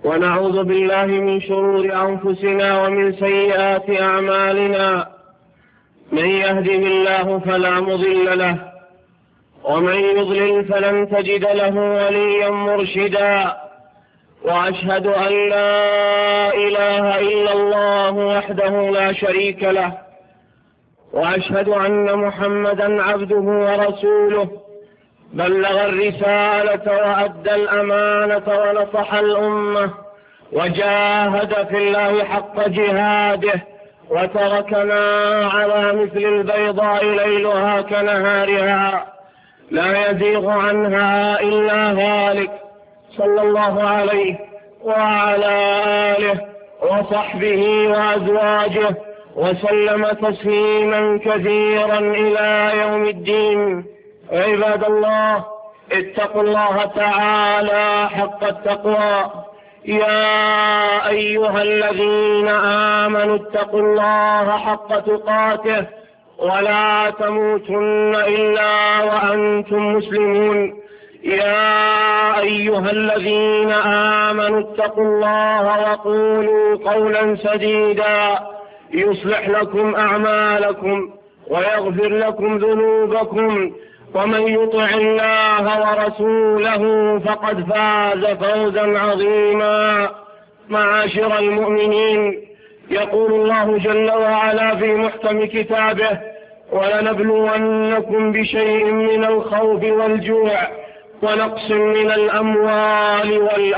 ونعوذ بالله من شرور أنفسنا ومن سيئات أعمالنا. من يهده الله فلا مضل له، ومن يضلل فلن تجد له وليا مرشدا. وأشهد أن لا إله إلا الله وحده لا شريك له، وأشهد أن محمدا عبده ورسوله، بلغ الرسالة وأدى الأمانة ونصح الأمة، وجاهد في الله حق جهاده، وتركنا على مثل البيضاء ليلها كنهارها لا يزيغ عنها إلا هالك، صلى الله عليه وعلى آله وصحبه وأزواجه وسلم تسليما كثيرا إلى يوم الدين. عباد الله، اتقوا الله تعالى حق التقوى. يا أيها الذين آمنوا اتقوا الله حق تقاته ولا تموتن إلا وأنتم مسلمون. يا أيها الذين آمنوا اتقوا الله وقولوا قولا سديدا يصلح لكم أعمالكم ويغفر لكم ذنوبكم، ومن يطع الله ورسوله فقد فاز فوزا عظيما. معاشر المؤمنين، يقول الله جل وعلا في محكم كتابه: ولنبلونكم بشيء من الخوف والجوع ونقص من الأموال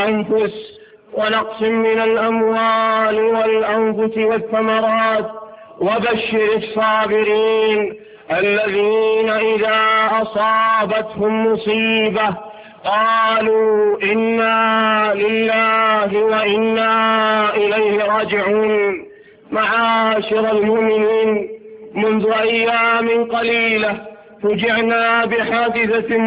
والأنفس والثمرات، وبشر الصابرين الذين إذا أصابتهم مصيبة قالوا إنا لله وإنا إليه راجعون. معاشر المؤمنين، منذ أيام قليلة فجعنا بحادثة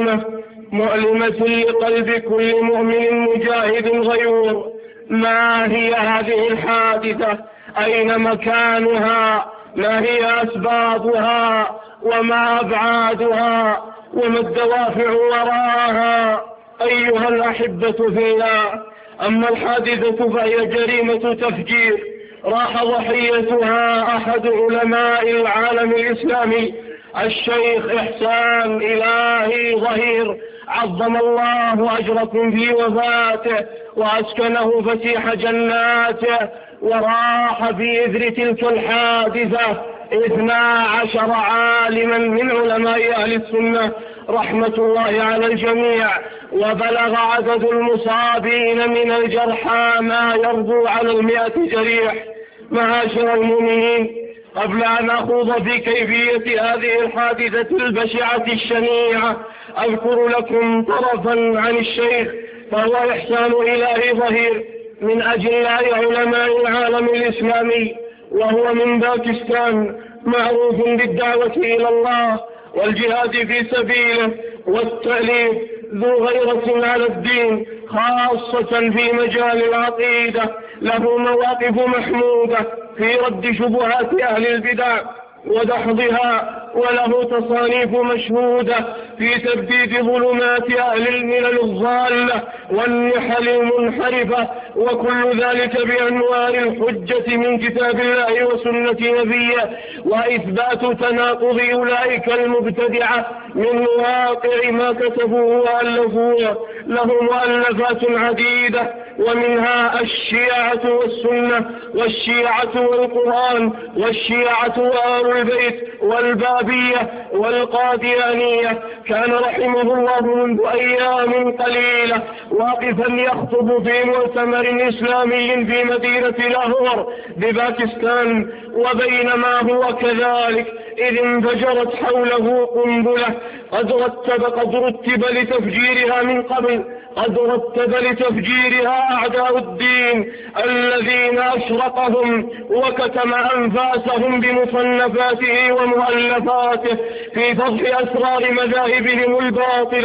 مؤلمة لقلب كل مؤمن مجاهد غيور. ما هي هذه الحادثة؟ أين مكانها؟ ما هي أسبابها؟ وما أبعادها؟ وما الدوافع وراءها؟ أيها الأحبة في الله، أما الحادثة فهي جريمة تفجير راح ضحيتها أحد علماء العالم الإسلامي، الشيخ إحسان إلهي ظهير، عظم الله أجركم في وفاته وأسكنه فسيح جناته. وراح في إثر تلك الحادثة 12 عالما من علماء أهل السنة رحمة الله على الجميع، وبلغ عدد المصابين من الجرحى ما يربو على 100 جريح. معاشر المؤمنين، قبل أن أخوض في كيفية هذه الحادثة البشعة الشنيعة أذكر لكم طرفا عن الشيخ، فهو إحسان إلهي ظهير من أجلاء علماء العالم الإسلامي، وهو من باكستان، معروف بالدعوة إلى الله والجهاد في سبيله والتأليف، ذو غيرة على الدين خاصة في مجال العقيدة، له مواقف محمودة في رد شبهات أهل البدع ودحضها، وله تصانيف مشهودة في تبديد ظلمات أهل الملل الضالة والنحل المنحرفة، وكل ذلك بأنوار الحجة من كتاب الله وسنة نبيه، وإثبات تناقض أولئك المبتدعة من واقع ما كتبوه وألفوه. له مؤلفات عديدة، ومنها الشيعة والسنة، والشيعة والقرآن، والشيعة وآل البيت، والبابية، والقاديانية. كان رحمه الله منذ أيام قليلة واقفا يخطب في مؤتمر إسلامي في مدينة لاهور بباكستان، وبينما هو كذلك إذ انفجرت حوله قنبلة قد رتب لتفجيرها من قبل، قد رتب لتفجيرها أعداء الدين الذين أشرقهم وكتم أنفاسهم بمصنفاته ومؤلفاته في فضح أسرار مذاهبهم الباطلة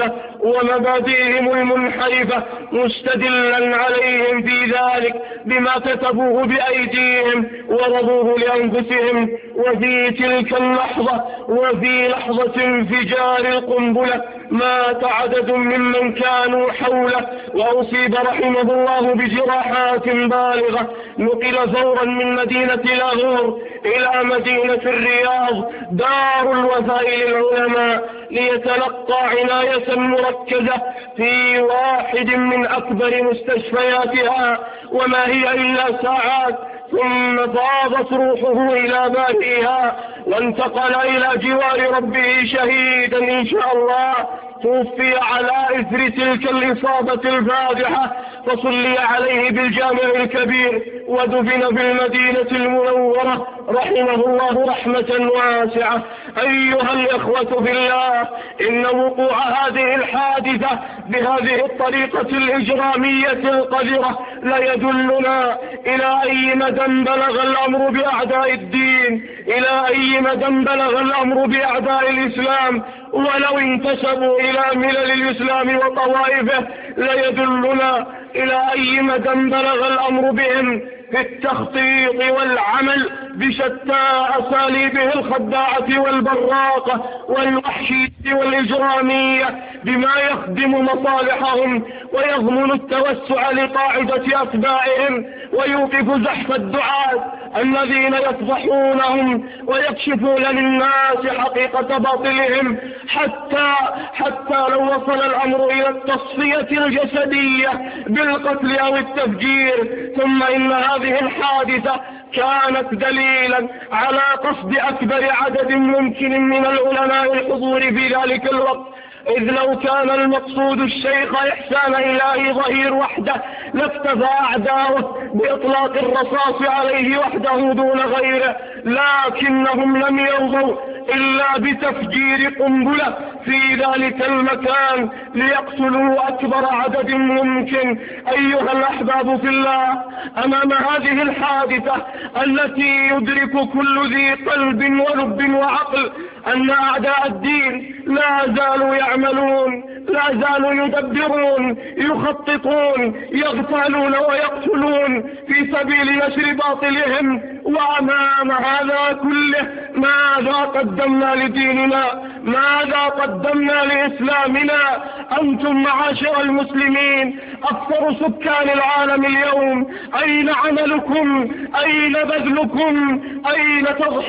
ومبادئهم المنحرفة، مستدلا عليهم في ذلك بما كتبوه بأيديهم ورضوه لأنفسهم. وفي تلك اللحظة وفي لحظة انفجار القنبلة مات عدد ممن كانوا حوله، وأصيب رحمه الله بجراحات بالغة. نقل فورا من مدينة لاهور إلى مدينة الرياض دار الوفاء للعلماء ليتلقى عناية مركزة في واحد من أكبر مستشفياتها، وما هي إلا ساعات ثم فاضت روحه إلى بارئها وانتقل إلى جوار ربه شهيدا إن شاء الله. توفي على إثر تلك الإصابة الفادحة، فصلي عليه بالجامع الكبير ودفن بالمدينة المنورة رحمه الله رحمة واسعة. أيها الإخوة في الله، إن وقوع هذه الحادثة بهذه الطريقة الإجرامية القذرة لا يدلنا إلى أي مدى بلغ الأمر بأعداء الدين، إلى أي مدى بلغ الأمر بأعداء الإسلام، ولو انتسبوا إلى ملل الإسلام وطوائفه لا يدلنا إلى أي مدى بلغ الأمر بهم في التخطيط والعمل بشتى أساليبه الخداعة والبراقة والوحشية والإجرامية بما يخدم مصالحهم ويضمن التوسع لقاعدة أتباعهم ويوقف زحف الدعاة الذين يفضحونهم ويكشفون للناس حقيقة باطلهم، حتى لو وصل الأمر إلى التصفية الجسدية بالقتل أو التفجير. ثم إن هذه الحادثة كانت دليلا على قصد أكبر عدد ممكن من العلماء الحضور في ذلك الوقت، إذ لو كان المقصود الشيخ إحسان إلهي ظهير وحده لاكتفى أعداؤه بإطلاق الرصاص عليه وحده دون غيره، لكنهم لم يرضوا إلا بتفجير قنبلة في ذلك المكان ليقتلوا أكبر عدد ممكن. أيها الأحباب في الله، أمام هذه الحادثة التي يدرك كل ذي قلب ولب وعقل أن أعداء الدين لا زالوا يعملون، لا زالوا يدبرون، يخططون، يغتالون ويقتلون في سبيل نشر باطلهم، وأمام هذا كله ماذا قدمنا لديننا؟ ماذا قدمنا لإسلامنا؟ أنتم معاشر المسلمين أكثر سكان العالم اليوم، أين عملكم؟ أين بذلكم؟ أين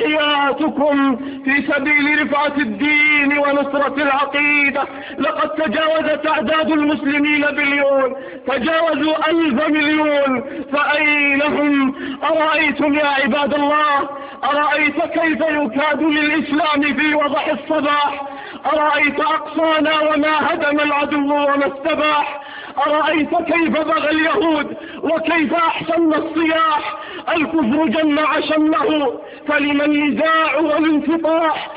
تضحياتكم في سبيل رفعة الدين ونصرة العقيدة؟ لقد تجاوزت أعداد المسلمين بليون، تجاوزوا 1000 مليون، فأين هم؟ أرأيتم يا عباد الله، أرأيت كيف يكاد للإسلام في وضح الصباح؟ أرأيت أقصانا وما هدم العدو وما استباح؟ أرأيت كيف بغى اليهود وكيف أحسن الصياح؟ الكفر جمع شمله، فلمن النزاع والانفطاح؟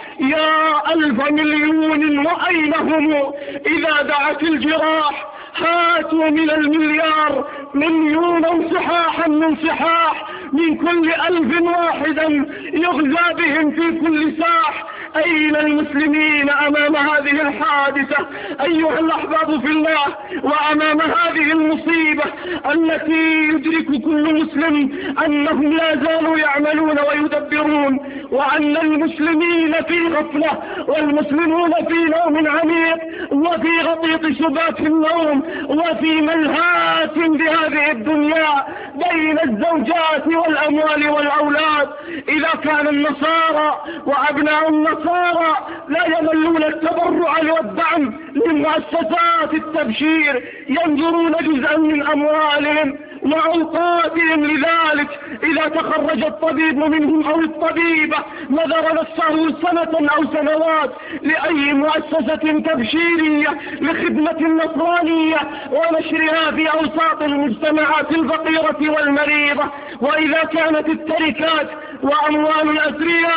يا 1000 مليون وأين هم إذا دعت الجراح؟ هاتوا من المليار مليون صحاحا من صحاح، من كل 1000 واحدا يغزى بهم في كل ساح. أين المسلمين أمام هذه الحادثة أيها الأحباب في الله، وأمام هذه المصيبة التي يدرك كل مسلم أنهم لا زالوا يعملون ويدبرون، وأن المسلمين في غفلة والمسلمون في نوم عميق وفي غطيط سبات النوم وفي ملهات بهذه الدنيا بين الزوجات والأموال والأولاد. إذا كان النصارى وأبناء النصارى لا يملون التبرع والدعم لمؤسسات التبشير، ينظرون جزءا من أموالهم وأوقاتهم لذلك. إذا تخرج الطبيب منهم أو الطبيبة نذر نفسه سنة أو سنوات لأي مؤسسة تبشيرية لخدمة النصرانية ونشرها في أوساط المجتمعات الفقيرة والمريضة. وإذا كانت التركات وأموال الأثرياء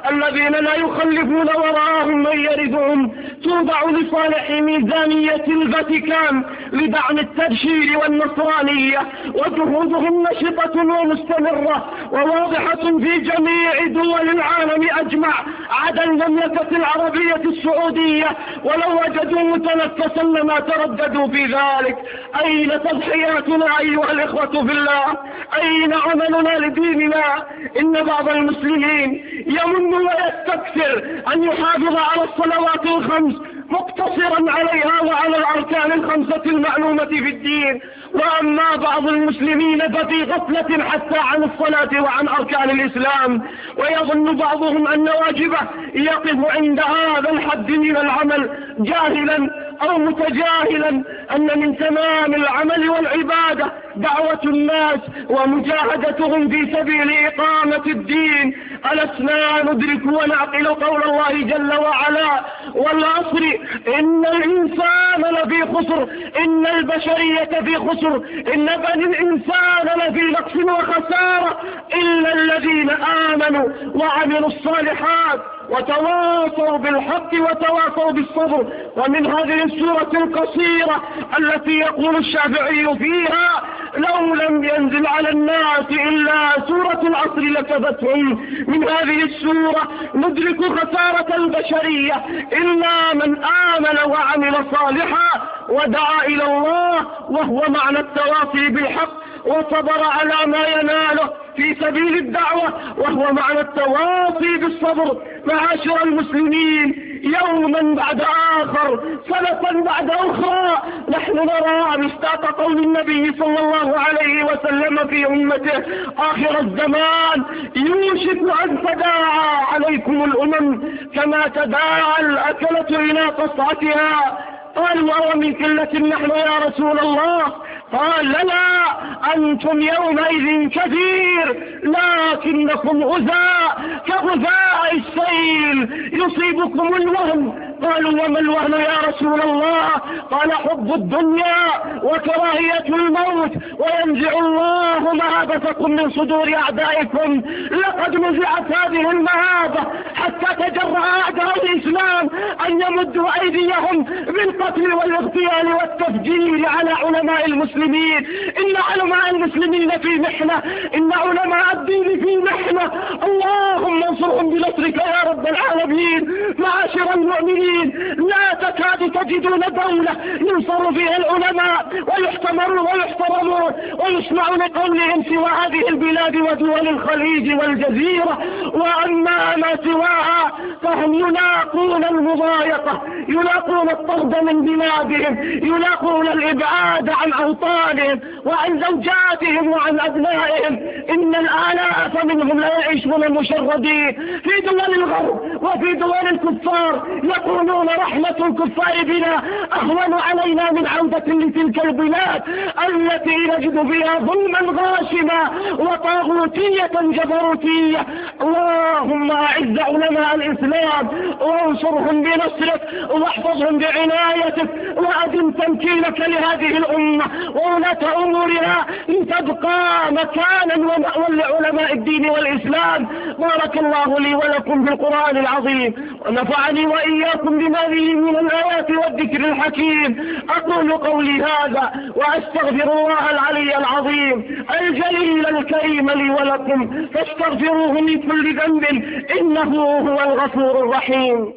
الذين لا يخلفون وراءهم من يرثهم توضع لصالح ميزانية الفاتيكان لدعم التبشير والنصرانية، وجهودهم نشطة ومستمرة وواضحة في جميع دول العالم أجمع عدا المملكة العربية السعودية، ولو وجدوا متنفسا لما ترددوا في ذلك. أين تضحياتنا أيها الإخوة في الله؟ أين عملنا لديننا؟ إن بعض المسلمين يمن ويستكثر أن يحافظ على الصلوات الخمس مقتصرا عليها وعلى الأركان الخمسة المعلومة في الدين، وأما بعض المسلمين ففي غفلة حتى عن الصلاة وعن أركان الإسلام، ويظن بعضهم أن واجبه يقف عند هذا الحد من العمل، جاهلا أو متجاهلا أن من تمام العمل والعبادة دعوة الناس ومجاهدتهم في سبيل إقامة الدين. ألسنا ندرك ونعقل قول الله جل وعلا: والعصر إن الإنسان لفي خسر، إن البشرية في خسر، إن بني الإنسان لفي نقص وخسارة إلا الذين آمنوا وعملوا الصالحات وتواصوا بالحق وتواصوا بالصبر. ومن هذه السورة القصيرة التي يقول الشافعي فيها: لو لم ينزل على الناس إلا سورة العصر لكفتهم. من هذه السورة ندرك خسارة البشرية إلا من آمن وعمل صالحا ودعا إلى الله، وهو معنى التواصي بالحق، وصبر على ما يناله في سبيل الدعوة، وهو معنى التواصي بالصبر. معاشر المسلمين، يوما بعد آخر، سنة بعد أخرى، نحن نرى مصداق قول النبي صلى الله عليه وسلم في أمته: آخر الزمان يوشك أن تداعى عليكم الأمم كما تداعى الأكلة إلى قصعتها. قالوا: ومن قلة نحن يا رسول الله؟ قال: لا، أنتم يومئذ كثير لكنكم غثاء كغثاء السيل يصيبكم الوهن. قالوا: وما الوهن يا رسول الله؟ قال: حب الدنيا وكراهية الموت، وينزع الله مهابتكم من صدور أعدائكم. لقد نزعت هذه المهابة حتى تجرأ أعداء الإسلام أن يمدوا أيديهم بالقتل والاغتيال والتفجير على علماء المسلمين. إن علماء المسلمين في محنة، إن علماء الدين في محنة، اللهم انصرهم بنصرك يا رب العالمين. معاشر المؤمنين، لا تكاد تجدون دولة ينصر فيها العلماء ويحترمون ويسمع لقولهم سوى هذه البلاد ودول الخليج والجزيرة. وأما ما سواها فهم يلاقون المضايقة، يلاقون الطرد من بلادهم، يلاقون الإبعاد عن أوطانهم وعن زوجاتهم وعن أبنائهم. إن الآلاف منهم لا يعيشون مشردين في دول الغرب وفي دول الكفار، يقولون: رحمة الكفار بنا أهون علينا من عودة لتلك البلاد التي نجد فيها ظلما غاشما وطاغوتية جبروتية. اللهم أعز علماء الإسلام وانصرهم بنصرك واحفظهم بعنايتك، وأدم تمكينك لهذه الأمة وولاة أمورها لتبقى مكانا ومأوى لعلماء الدين والإسلام. بارك الله لي ولكم في القرآن العظيم، ونفعني وإياكم بما فيه من الآيات والذكر الحكيم. أقول قولي هذا وأستغفر الله العلي العظيم الجليل الكريم لي ولكم، فاستغفروه من كل ذنب إنه هو الغفور الرحيم.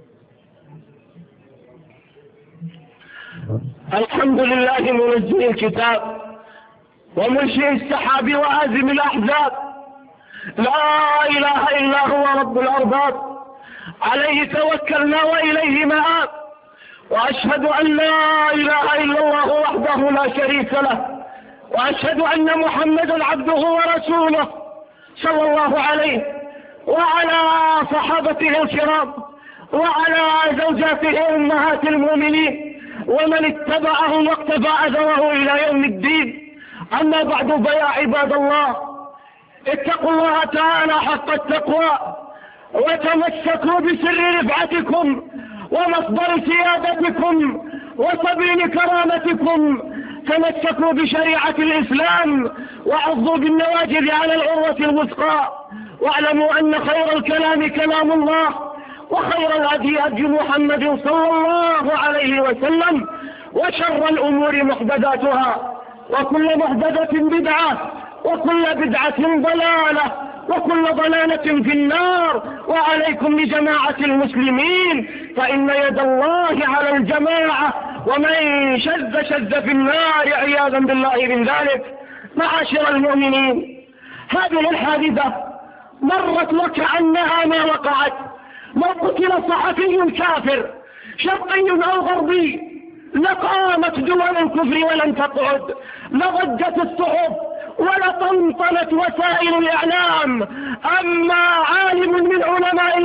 الحمد لله منزل الكتاب ومنشئ السحاب وآزم الأحزاب، لا إله إلا هو رب الأرباب، عليه توكلنا وإليه مآب، وأشهد أن لا إله إلا الله وحده لا شريك له، وأشهد أن محمدا عبده ورسوله صلى الله عليه وعلى صحابته الكرام وعلى زوجاته أمهات المؤمنين ومن اتبعهم واقتفى أثره إلى يوم الدين. أما بعد، فيا عباد الله، اتقوا الله تعالى حق التقوى، وتمسكوا بسر رفعتكم ومصدر سيادتكم وسبيل كرامتكم. تمسكوا بشريعة الإسلام وعضوا بالنواجذ على العروة الوثقى، واعلموا أن خير الكلام كلام الله، وخير الهدي هدي محمد صلى الله عليه وسلم، وشر الأمور محدثاتها، وكل محدثة بدعة، وكل بدعة ضلالة، وكل ضلالة في النار. وعليكم بجماعة المسلمين، فإن يد الله على الجماعة، ومن شذ في النار عياذا بالله من ذلك. معاشر المؤمنين، هذه الحادثة مرت وكأنها ما وقعت. لو قتل صحفي كافر شرقي أو غربي لقامت دول الكفر ولم تقعد، لضجت الصحف ولطنطنت وسائل الإعلام. أما عالم من علماء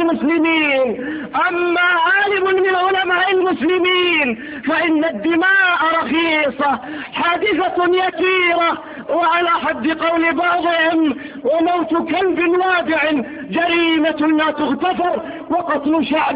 المسلمين فإن الدماء رخيصة، حادثة يسيرة، وعلى حد قول بعضهم وموت كلب وادع جريمة لا تغتفر، وقتل شعب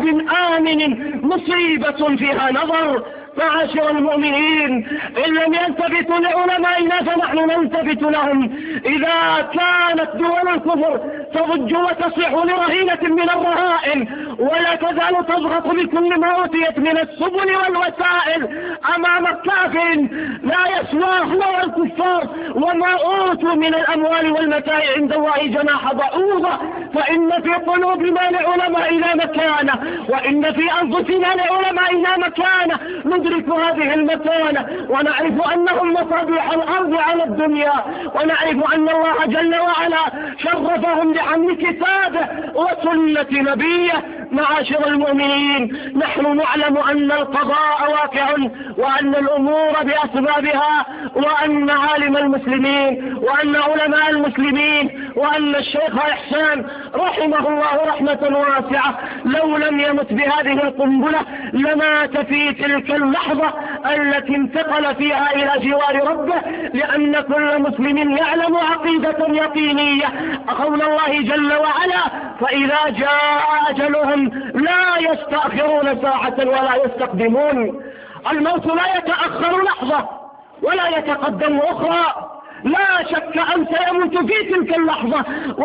آمن مصيبة فيها نظر. معاشر المؤمنين، إن لم يلتفتوا لعلمائنا فنحن نلتفت لهم. إذا كانت دول الكفر تضج وتصيح لرهينة من الرهائن، ولا تزال تضغط بكل ما أوتيت من السبل والوسائل أمام كافر لا يسواه لوى الكفار وما أوتوا من الأموال والمتاع عند الله جناح بعوضة، فإن في قلوبنا لعلمائنا مكانة، وإن في أنفسنا لعلمائنا مكانة، ندرك هذه المكانة ونعرف أنهم مصابيح الأرض على الدنيا، ونعرف أن الله جل وعلا شرفهم بحمل كتابه وسنة نبيه. معاشر المؤمنين، نحن نعلم أن القضاء واقع، وأن الأمور بأسبابها، وأن عالم المسلمين وأن علماء المسلمين وأن الشيخ إحسان رحمه الله رحمة واسعة لو لم يمت بهذه القنبلة لمات في تلك اللحظة التي انتقل فيها إلى جوار ربه، لأن كل مسلم يعلم عقيدة يقينية قول الله جل وعلا: فإذا جاء أجلهم لا يستأخرون ساعة ولا يستقدمون. الموت لا يتأخر لحظة ولا يتقدم أخرى، لا شك أن سيموت في تلك اللحظة،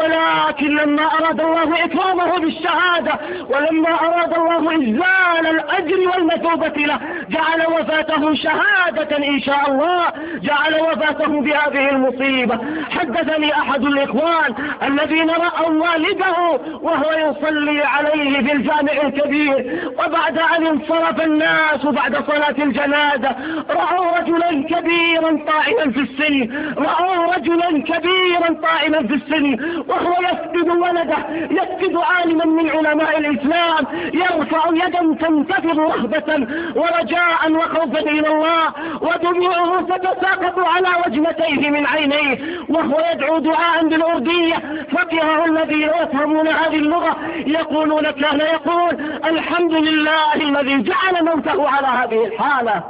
ولكن لما أراد الله إكرامه بالشهادة، ولما أراد الله إنزال الأجر والمثوبة له، جعل وفاته شهادة إن شاء الله، جعل وفاته بهذه المصيبة. حدثني أحد الإخوان الذين رأوا والده وهو يصلي عليه في الجامع الكبير، وبعد أن انصرف الناس بعد صلاة الجنازة رأوا رجلا كبيرا طائلا في السن، رأوا رجلا كبيرا طائلا في السن وهو يسجد ولده، يسجد عالما من علماء الإسلام، يرفع يدا تنتفض رهبة ورجاء وخوفا إلى الله، ودموعه تتساقط على وجنتيه من عينيه، وهو يدعو دعاء بالأردية. فقهه الذين يفهمون هذه اللغة يقولون كان يقول: الحمد لله الذي جعل موته على هذه الحالة.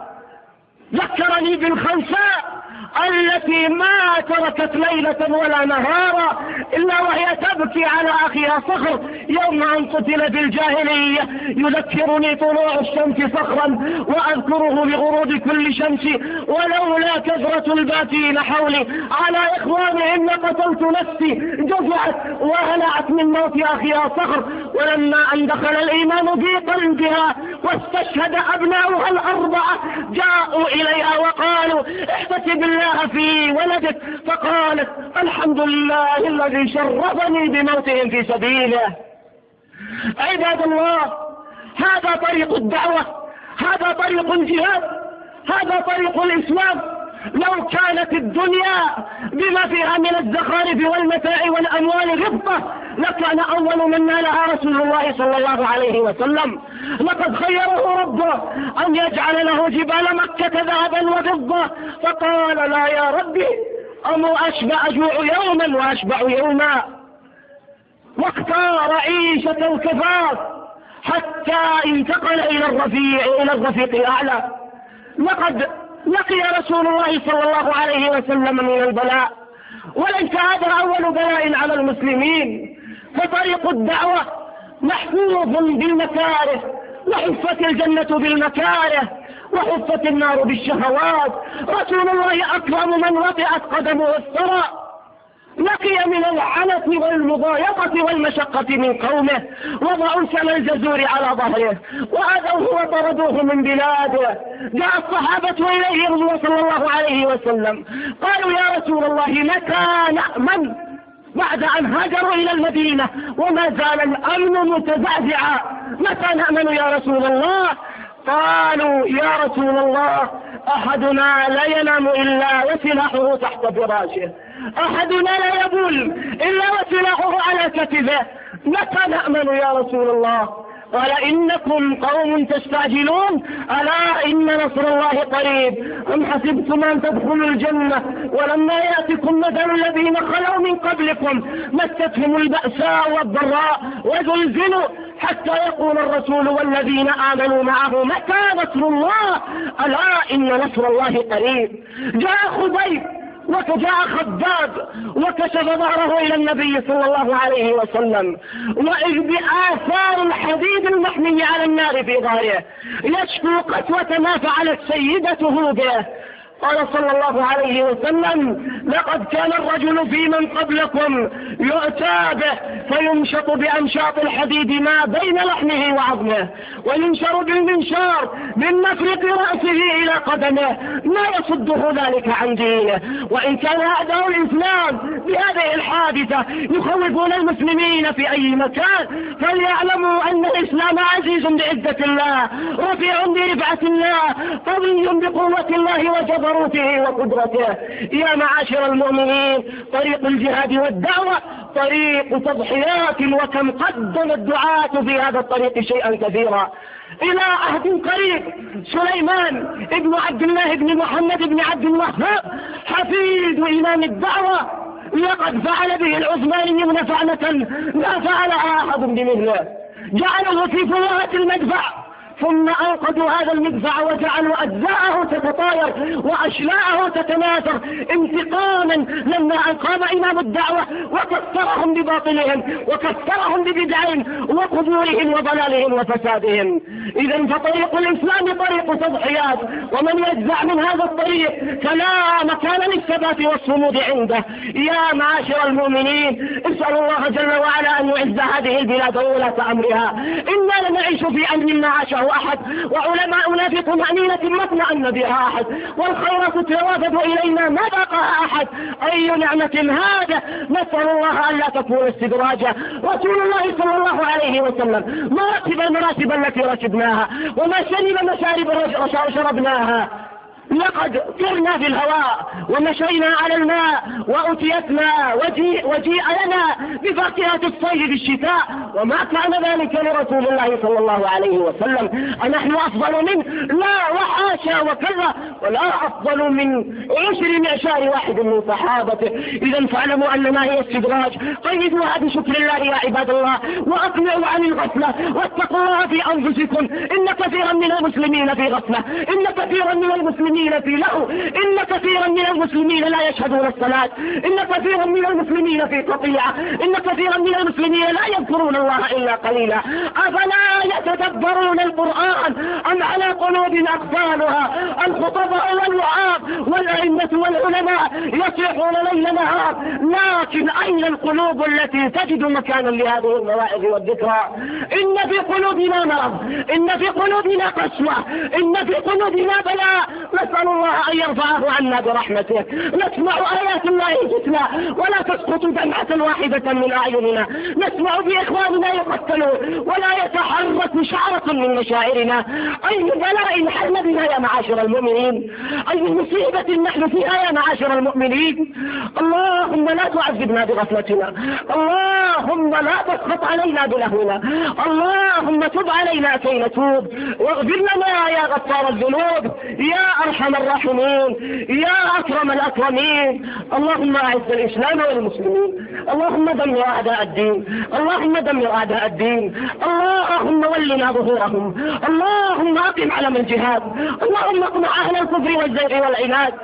ذكرني بالخنساء التي ما تركت ليلة ولا نهارا إلا وهي تبكي على أخيها صخر يوم أن قتل في الجاهلية. يذكرني طلوع الشمس صخرا وأذكره بغروب كل شمس، ولولا كثرة الباتين حولي على إخوانهم لقتلت نفسي. جزعت وهلعت من موت أخيها صخر، ولما أن دخل الإيمان في قلبها واستشهد أبناؤها الأربعة جاءوا إليها وقالوا: احتسب الله في ولدك، فقالت: الحمد لله الذي شرفني بموتهم في سبيله. عباد الله، هذا طريق الدعوة، هذا طريق الجهاد، هذا طريق الإسلام. لو كانت الدنيا بما فيها من الزخارف والمتاع والأموال غبطة لكان أول من نالها رسول الله صلى الله عليه وسلم. لقد خيره ربه أن يجعل له جبال مكة ذهبا وفضة، فقال: لا يا ربي، أمو أجوع يوما وأشبع يوما. واختار عيشة الكفاف حتى انتقل إلى الرفيق الأعلى. لقد لقي رسول الله صلى الله عليه وسلم من البلاء، وليس هذا أول بلاء على المسلمين، فطريق الدعوة محفوظ بالمكاره، وحفت الجنة بالمكاره، وحفت النار بالشهوات. رسول الله أكرم من وطئت قدمه الثرى، لقي من العنة والمضايقة والمشقة من قومه، وضعوا سم الجزور على ظهره وأذوه وطردوه من بلاده. جاء الصحابة إليه صلى الله عليه وسلم قالوا يا رسول الله متى نأمن بعد أن هاجروا إلى المدينة وما زال الأمن متزعزعا، متى نأمن يا رسول الله؟ قالوا يا رسول الله أحدنا لا ينام إلا وسلاحه تحت فراشه، أحدنا لا يبول إلا وسلاحه على كتفه، متى نأمن يا رسول الله؟ قال إنكم قوم تستعجلون، ألا إن نصر الله قريب، أم حسبتم أن تدخلوا الجنة ولما يأتكم مثل الذين خلوا من قبلكم مستهم البأساء والضراء وزلزلوا حتى يقول الرسول والذين آمنوا معه متى نصر الله، ألا إن نصر الله قريب. جاء خبيب وجاء خباب وكشف ظهره إلى النبي صلى الله عليه وسلم، وإذ بآثار الحديد المحمي على النار في ظهره يشكو قسوة ما فعلت سيدته به. قال صلى الله عليه وسلم لقد كان الرجل في من قبلكم يؤتى به فيمشط بأمشاط الحديد ما بين لحمه وعظمه وينشر بالمنشار من مفرق رأسه إلى قدمه، ما يصده ذلك عن دينه. وإن كان أعداء الإسلام بهذه الحادثة يخوفون المسلمين في أي مكان، فليعلموا أن الإسلام عزيز بعزة الله، رفيع برفعة الله، قوي بقوة الله وجبروته وقدرته. يا معاشر المؤمنين، طريق الجهاد والدعوة طريق تضحيات، وكم قدم الدعاة في هذا الطريق شيئا كثيرا. إلى عهد قريب سليمان ابن عبد الله بن محمد بن عبد الوهاب حفيد إمام الدعوة لقد فعل به العثمانيون فعلة لا فعلها أحد بمثله، جعله في فوهة المدفع ثم أوقدوا هذا المدفع وجعلوا أجزاءه تتطاير وأشلاءه تتناثر انتقاما لما أقام إمام الدعوة وكسرهم بباطلهم وكسرهم ببدعهم وقبورهم وضلالهم وفسادهم. إذن فطريق الإسلام طريق تضحيات، ومن يجزع من هذا الطريق فلا مكان للثبات والصمود عنده. يا معاشر المؤمنين، اسأل الله جل وعلا أن يعز هذه البلاد وولاة أمرها. إنا لنعيش في أمن ما عاشه أحد، وعلماؤنا في طمأنينة ما اطمأن بها أحد، والخيرات تتوافد إلينا ما ذاقها أحد. أي نعمة هذا، نسأل الله أن لا تكون استدراجا. رسول الله صلى الله عليه وسلم ما ركب المراتب التي ركبناها وما شرب مشارب شربناها، لقد سرنا في الهواء ومشينا على الماء وأتيتنا وجيء لنا بفاكهة الصيف في الشتاء، وما كان ذلك لرسول الله صلى الله عليه وسلم. أنحن أفضل منه؟ لا وحاشا وكذا، ولا أفضل من 10 معشار واحد من صحابته. إذا فاعلموا أن ما هي استدراج. قيدوها بشكر الله يا عباد الله، وأقنعوا عن الغفلة، واتقوا الله في أنفسكم. إن كثيرا من المسلمين في غفلة، إن كثيرا من المسلمين في له، إن كثيرا من المسلمين لا يشهدون الصلاة، إن كثيرا من المسلمين في قطيعة، إن كثيرا من المسلمين لا يذكرون الله إلا قليلا. أفلا يتدبرون القرآن أم على قلوب أقفالها؟ الخطباء والوعاظ والأئمة والعلماء يصيحون ليل نهار، لكن أين القلوب التي تجد مكانا لهذه المواعظ والذكرى؟ إن في قلوبنا مرض، إن في قلوبنا قسوة، إن في قلوبنا بلاء، نسأل الله أن يرفعه عنا برحمته. نسمع آيات الله تتلى ولا تسقط دمعة واحدة من أعيننا، نسمع بإخواننا يقتلون ولا يتحرك شعرة من مشاعرنا. أي بلاء حل بنا يا معاشر المؤمنين، أي مصيبة نحن فيها يا معاشر المؤمنين. اللهم لا تعذبنا بغفلتنا، اللهم لا تسخط علينا بلهونا، اللهم تب علينا كي نتوب، واغفر لنا يا غفار الذنوب يا أرحم الراحمين يا أكرم الأكرمين. اللهم أعز الإسلام والمسلمين، اللهم دمر أعداء الدين، اللهم دمر أعداء الدين، اللهم ولنا ظهورهم، اللهم أقم علم الجهاد، اللهم اقمع أهل الكفر والزيغ والعناد،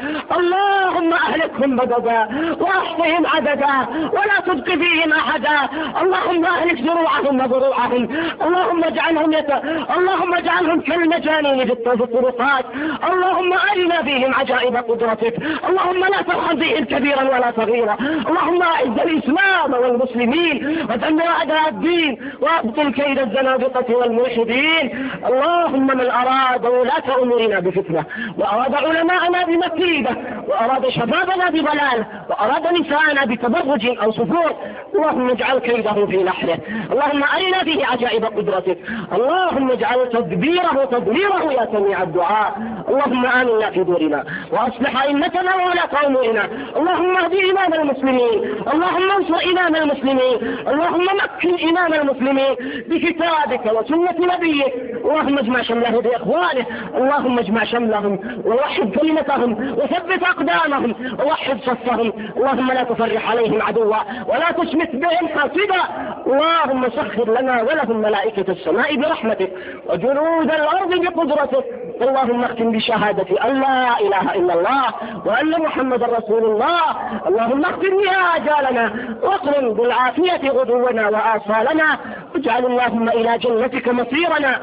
اللهم أهلكهم بددا وأحصهم عددا ولا تبق فيهم أحدا، اللهم أهلك زروعهم وضروعهم، اللهم اجعلهم كالمجانين في الطرقات، اللهم أرنا فيهم عجائب قدرتك، اللهم لا ترحم فيهم كبيرا ولا صغيرا، اللهم أعز الإسلام والمسلمين ودمر أعداء الدين وابطل كيد الزنادقة والملحدين. اللهم من أراد ولاة أمورنا بفتنة وأراد علماءنا بمكيدة وأراد شبابنا بضلال وأراد نساءنا بتبرج أو سفور، اللهم اجعل كيده في نحره، اللهم أرنا فيه عجائب قدرتك، اللهم اجعل تدبيره تدميره يا سميع الدعاء. اللهم آمنا في دورنا وأصلح أئمتنا وولاة أمورنا، اللهم اهد إمام المسلمين، اللهم انصر إمام المسلمين، اللهم مكن إمام المسلمين بكتابك وسنة نبيك، اللهم اجمع شمله بإخوانه، اللهم اجمع شملهم ووحد كلمتهم وثبت أقدامهم ووحد صفهم، اللهم لا تفرح عليهم عدوا ولا تشمت بهم حاسدا، اللهم سخر لنا ولهم ملائكة السماء برحمتك وجنود الأرض بقدرتك، اللهم اختم بشهادة أن لا إله إلا الله وأن محمد رسول الله، اللهم اختم بها آجالنا واقرن بالعافية غدونا وآصالنا، واجعل اللهم إلى جنتك مصيرنا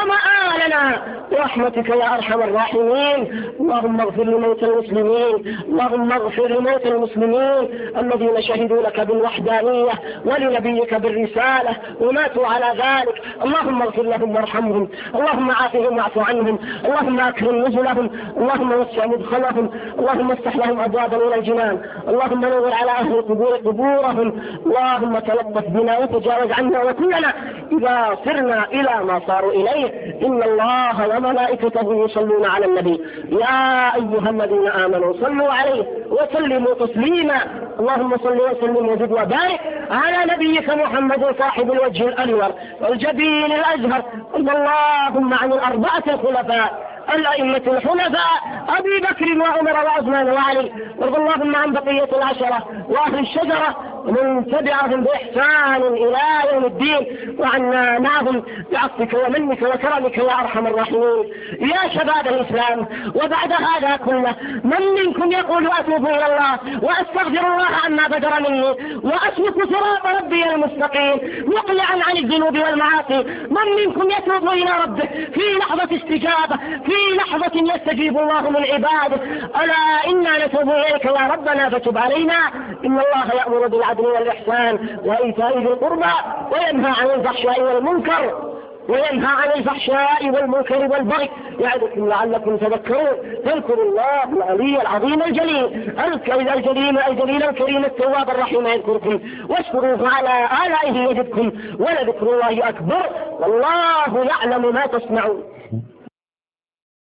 ومآلنا برحمتك يا أرحم الراحمين. اللهم اغفر لموتى المسلمين، اللهم اغفر لموتى المسلمين الذين شهدوا لك بالوحدانية ولنبيك بالرسالة وماتوا على ذلك، اللهم اغفر لهم وارحمهم، اللهم عافهم واعف عنهم، اللهم أكرم نزلهم، اللهم وسع مدخلهم، اللهم افتح لهم أبوابا إلى الجنان، اللهم نور على أهل القبور قبورهم، اللهم تلطف بنا وتجاوز عنا وكلنا إذا صرنا إلى ما صاروا إليه. إن الله وملائكته يصلون على النبي يا أيها الذين آمنوا صلوا عليه وسلموا تسليما، اللهم صل وسلم وزد وبارك على نبيك محمد صاحب الوجه الأنور والجبين الأزهر، اللهم عن الأربعة الخلفاء الأئمة الحنفاء أبي بكر وعمر وعثمان وعلي، وارض اللهم عن بقية العشرة وأهل الشجرة ومن تبعهم بإحسان إلى يوم الدين، وعنا معهم بعفوك ومنك وكرمك يا أرحم الراحمين. يا شباب الإسلام، وبعد هذا كله من منكم يقول أتوب إلى الله وأستغفر الله عما بدر مني وأسلك صراط ربي المستقيم مقلعا عن الذنوب والمعاصي؟ من منكم يتوب إلى ربه في لحظة استجابة، في لحظة يستجيب الله من عباده؟ ألا إنا نتوب إليك يا ربنا فتب علينا، إن الله يأمر بالعدل والإحسان وإيتاء ذي القربى وينهى عن الفحشاء والمنكر والبغي يعظكم لعلكم تذكرون. فاذكروا الله العلي العظيم الجليل الجليل الكريم التواب الرحيم يذكركم، واشكروه على آلائه يزدكم، ولذكر الله أكبر، والله يعلم ما تصنعون.